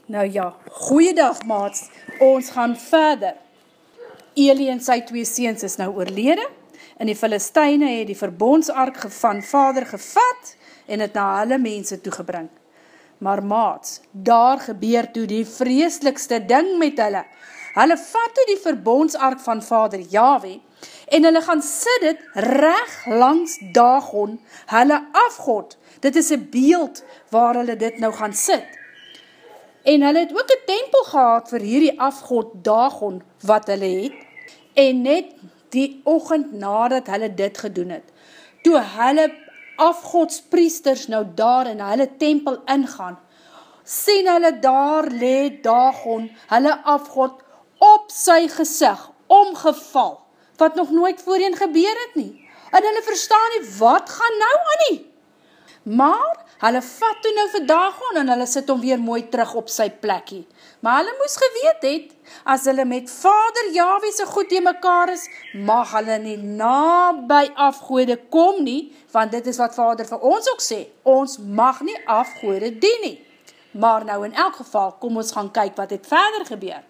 Nou ja, goeiedag maats, ons gaan verder. Eli en sy 2 seuns is nou oorlede, en die Filistyne het die verbondsark van vader gevat, en het na hulle mense toegebring. Maar maats, daar gebeur toe die vreeslikste ding met hulle. Hulle vat toe die verbondsark van vader Jahwe, en hulle gaan sit dit reg langs Dagon, hulle afgod. Dit is 'n beeld waar hulle dit nou gaan sit. En hulle het ook 'n tempel gehad vir hierdie afgod Dagon wat hulle het. En net die oggend nadat hulle dit gedoen het, toe hulle afgodspriesters nou daar in hulle tempel ingaan, sien hulle daar lê Dagon, hulle afgod, op sy gesig, omgeval, wat nog nooit voorheen gebeur het nie. En hulle verstaan nie, wat gaan nou aan nie? Maar hulle vat toe nou vir Dagon en hulle sit hom weer mooi terug op sy plekkie. Maar hulle moes geweet het, as hulle met vader Jahwe se goed in mekaar is, mag hulle nie naby afgode kom nie, want dit is wat vader vir ons ook sê, ons mag nie afgode dien nie. Maar nou in elk geval, kom ons gaan kyk wat het verder gebeur.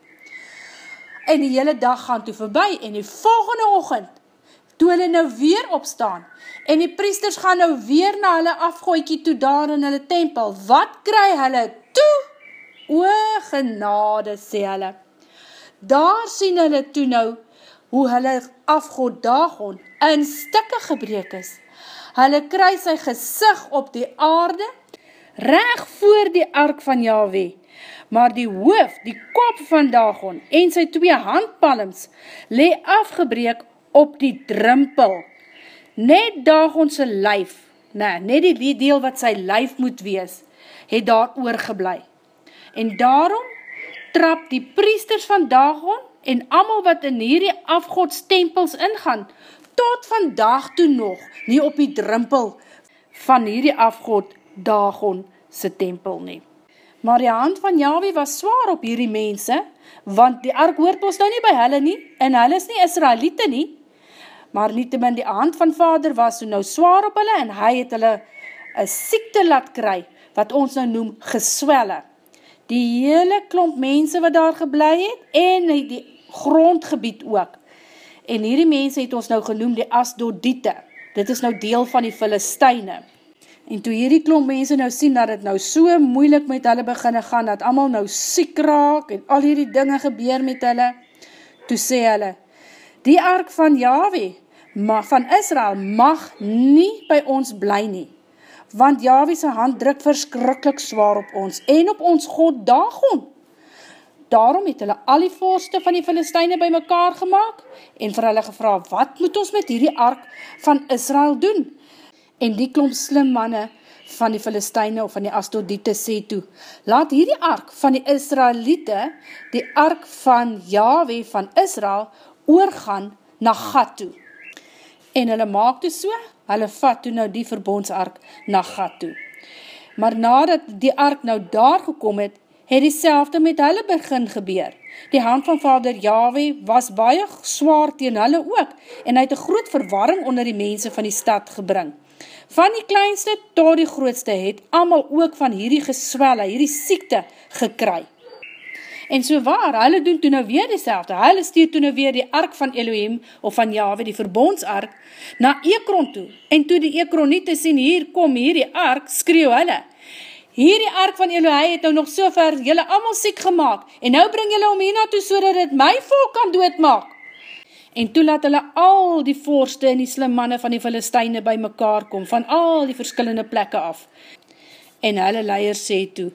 En die hele dag gaan toe verby, en die volgende oggend, toe hulle nou weer opstaan, en die priesters gaan nou weer na hulle afgooitjie toe daar in hulle tempel, wat kry hulle toe? O genade, sê hulle. Daar sien hulle toe nou, hoe hulle afgod Dagon in stukke gebreek is. Hulle kry sy gesig op die aarde, reg voor die ark van Jahwe, maar die hoof, die kop van Dagon en sy 2 handpalms lê afgebreek op die drempel. Net Dagon se lyf, net die deel wat sy lyf moet wees, het daar oorgebly. En daarom trap die priesters van Dagon en almal wat in hierdie afgodstempels ingaan, tot vandag toe nog nie op die drempel van hierdie afgod Dagon se tempel nie. Maar die hand van Jahwe was swaar op hierdie mense, want die ark hoort ons nou nie by hulle nie, en hulle is nie Israeliete nie, maar nietemin die hand van vader was nou swaar op hulle, en hy het hulle 'n siekte laat kry, wat ons nou noem geswelle. Die hele klomp mense wat daar gebly het, en die grondgebied ook. En hierdie mense het ons nou genoem die Asdodiete. Dit is nou deel van die Filistyne. En toe hierdie klomp mense nou sien dat het nou so moeilik met hulle beginne gaan, dat almal nou siek raak, en al hierdie dinge gebeur met hulle, toe sê hulle, die ark van Jahwe, van Israel, mag nie by ons bly nie, want Jahwe se hand druk verskriklik swaar op ons, en op ons God Dagon. Daarom het hulle al die vorste van die Filistyne by mekaar gemaak, en vir hulle gevra, wat moet ons met hierdie ark van Israel doen? En die klomp slim manne van die Filistyne of van die Asdodiete sê toe, laat hierdie ark van die Israeliete, die ark van Jahwe van Israel, oorgaan na Gat toe. En hulle maak toe so, hulle vat toe nou die verbondsark na Gat toe. Maar nadat die ark nou daar gekom het, het dieselfde met hulle begin gebeur. Die hand van vader Jahwe was baie swaar teen hulle ook, en hy het 'n groot verwarring onder die mense van die stad gebring. Van die kleinste tot die grootste het almal ook van hierdie geswelle, hierdie siekte gekry. En so waar, hulle doen toe nou weer dieselfde. Hulle stuur toe nou weer die ark van Elohim, of van Jahwe, die verbondsark, na Ekron toe. En toe die Ekroniete sien, hier kom hierdie ark, skreeu hulle. Hierdie ark van Elohim het nou nog so ver julle almal siek gemaak, en nou bring julle hom hierna toe, so dat dit my volk kan doodmaak. En toe laat hulle al die vorste en die slim manne van die Filistyne by mekaar kom, van al die verskillende plekke af. En hulle leiers sê toe,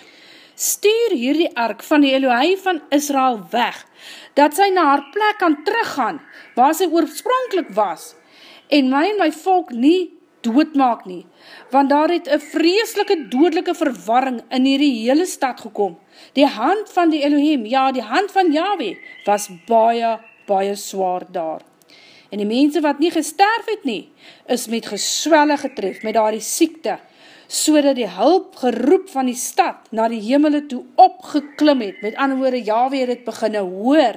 stuur hierdie ark van die Elohim van Israel weg, dat sy na haar plek kan teruggaan, waar sy oorspronklik was, en my volk nie doodmaak nie, want daar het 'n vreeslike dodelike verwarring in hierdie hele stad gekom. Die hand van die Elohim, ja, die hand van Jahwe, was baie swaar daar. En die mense wat nie gesterf het nie, is met geswelle getref, met daardie siekte, so dat die hulp geroep van die stad na die hemele toe opgeklim het. Met ander woorde, Jahwe het dit beginne hoor.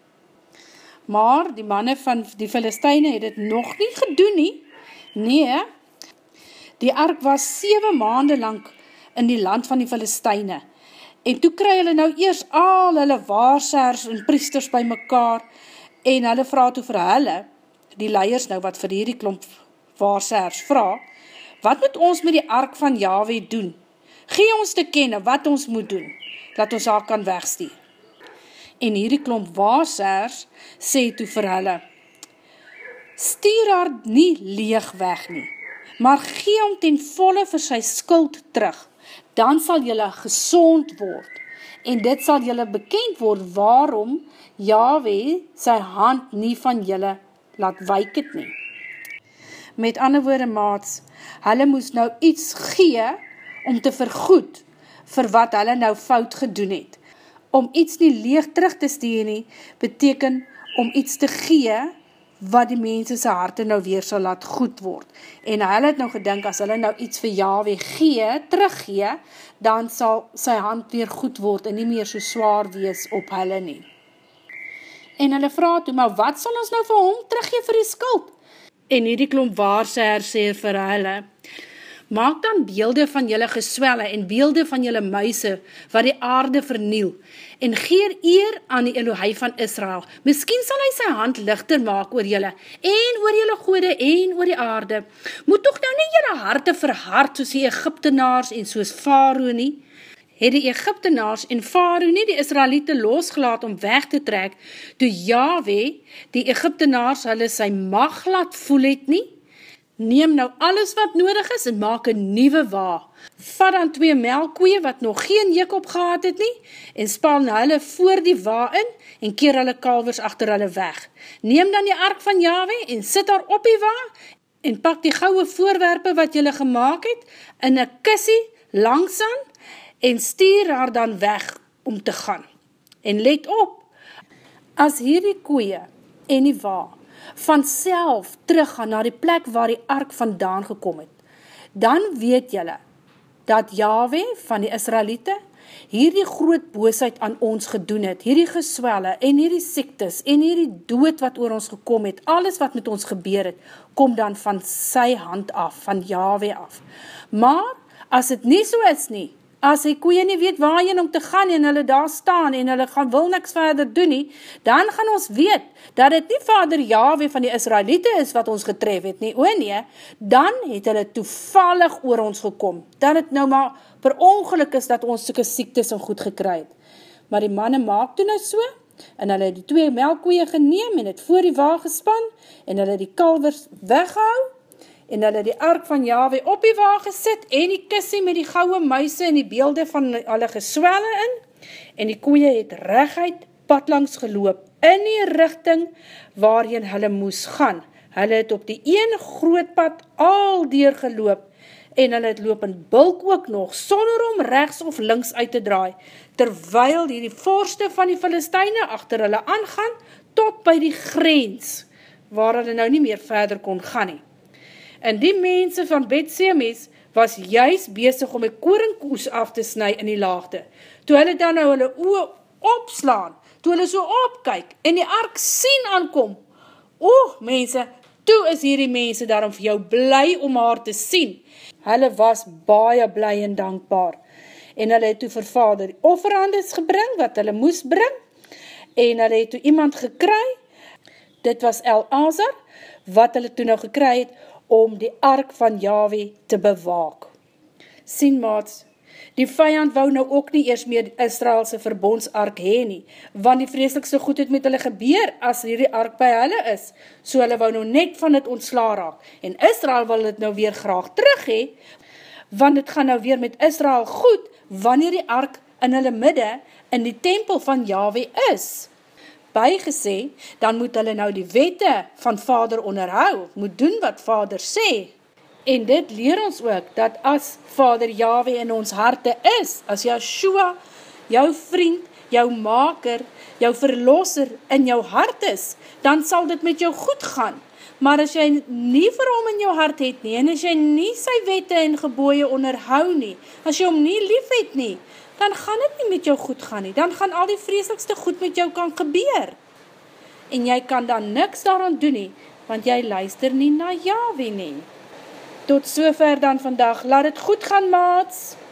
Maar die manne van die Filistyne het dit nog nie gedoen nie. Nee, die ark was 7 maande lang in die land van die Filistyne, En toe kry hulle nou eers al hulle waarsers en priesters by mekaar, en hulle vra toe vir hulle, die leiers nou wat vir hierdie klomp waarsers vra, wat moet ons met die ark van Jahwe doen? Gee ons te kenne wat ons moet doen, dat ons haar kan wegstuur. En hierdie klomp waarsers sê toe vir hulle, stuur haar nie leeg weg nie, maar gee hom ten volle vir sy skuld terug, dan sal julle gesond word, en dit sal julle bekend word waarom Jahwe sy hand nie van julle laat wyk het nie. Met ander woorde, maats, hulle moes nou iets gee om te vergoed vir wat hulle nou fout gedoen het. Om iets nie leeg terug te stuur nie, beteken om iets te gee wat die mense se harte nou weer sal laat goed word. En hulle het nou gedink, as hulle nou iets vir Jahwe gee, teruggee, dan sal sy hand weer goed word en nie meer so swaar wees op hulle nie. En hulle vra toe, maar wat sal ons nou vir hom teruggee vir die skuld? En hierdie klomp waarsers sê vir hulle, maak dan beelde van julle geswelle en beelde van julle muise, wat die aarde verniel, en geer eer aan die Elohei van Israel. Miskien sal hy sy hand ligter maak oor julle, en oor julle gode, en oor die aarde. Moet toch nou nie julle harte verhard, soos die Egyptenaars en soos Farao nie? Het die Egyptenaars en Farao nie die Israeliete losgelaat om weg te trek, toe Jahwe die Egyptenaars hulle sy mag laat voel het nie? Neem nou alles wat nodig is en maak 'n nuwe wa. Vat dan 2 melkkoeie wat nog geen juk op gehad het nie, en span hulle voor die wa in, en keer hulle kalvers agter hulle weg. Neem dan die ark van Jahwe en sit haar op die wa, en pak die goue voorwerpe wat julle gemaak het, in 'n kussie langsaan, en stuur haar dan weg om te gaan. En let op, as hierdie koeie en die wa van self teruggaan na die plek waar die ark vandaan gekom het, dan weet julle, dat Jahwe van die Israeliete hierdie groot boosheid aan ons gedoen het, hierdie geswelle en hierdie siektes en hierdie dood wat oor ons gekom het, alles wat met ons gebeur het, kom dan van sy hand af, van Jahwe af. Maar, as het nie so is nie, as die koeie nie weet waarheen om te gaan en hulle daar staan en hulle wil niks verder doen nie, dan gaan ons weet dat dit nie Vader Jahwe van die Israeliete is wat ons getref het nie, o nee, dan het hulle toevallig oor ons gekom, dat het nou maar per ongeluk is dat ons sulke siektes en goed gekry het. Maar die manne maak toe nou so, en hulle het die 2 melkkoeie geneem en het voor die wa gespan, en hulle die kalvers weggehou, en hulle die ark van Jahwe op die wa gesit, en die kussie met die goue muise en die beelde van hulle geswelle in, en die koeie het reguit padlangs geloop, in die rigting waarheen hulle moes gaan. Hulle het op die een groot pad al deur geloop, en hulle het loop in bulk ook nog, sonder om regs of links uit te draai, terwyl die vorste van die Filistyne agter hulle aangaan, tot by die grens, waar hulle nou nie meer verder kon gaan nie. En die mense van Bet-Semes was juist besig om die koringkoes af te sny in die laagte. Toe hulle dan nou hulle oë opslaan, toe hulle so opkyk en die ark sien aankom, mense, toe is hierdie mense daarom vir jou bly om haar te sien. Hulle was baie bly en dankbaar. En hulle het toe vir Vader offerandes gebring, wat hulle moes bring, en hulle het toe iemand gekry, dit was El-Azar, wat hulle toe nou gekry het, om die ark van Jahwe te bewaak. Sien maats, die vyand wou nou ook nie eers meer Israelse verbondsark hê nie, want die vreeslikste goed het met hulle gebeur, as hierdie ark by hulle is, so hulle wou nou net van dit ontsla raak, en Israel wil dit nou weer graag terug hê, want dit gaan nou weer met Israel goed, wanneer die ark in hulle midde, in die tempel van Jahwe is. Bygesê, dan moet hulle nou die wette van Vader onderhou, moet doen wat Vader sê. En dit leer ons ook, dat as Vader Jahwe in ons harte is, as Yeshua, jou vriend, jou maker, jou verlosser in jou hart is, dan sal dit met jou goed gaan. Maar as jy nie vir hom in jou hart het nie, en as jy nie sy wette en gebooie onderhou nie, as jy hom nie lief het nie, dan gaan dit nie met jou goed gaan nie, dan gaan al die vreeslikste goed met jou kan gebeur. En jy kan dan niks daaraan doen nie, want jy luister nie na Jahwe nie. Tot sover dan vandag, laat het goed gaan maats!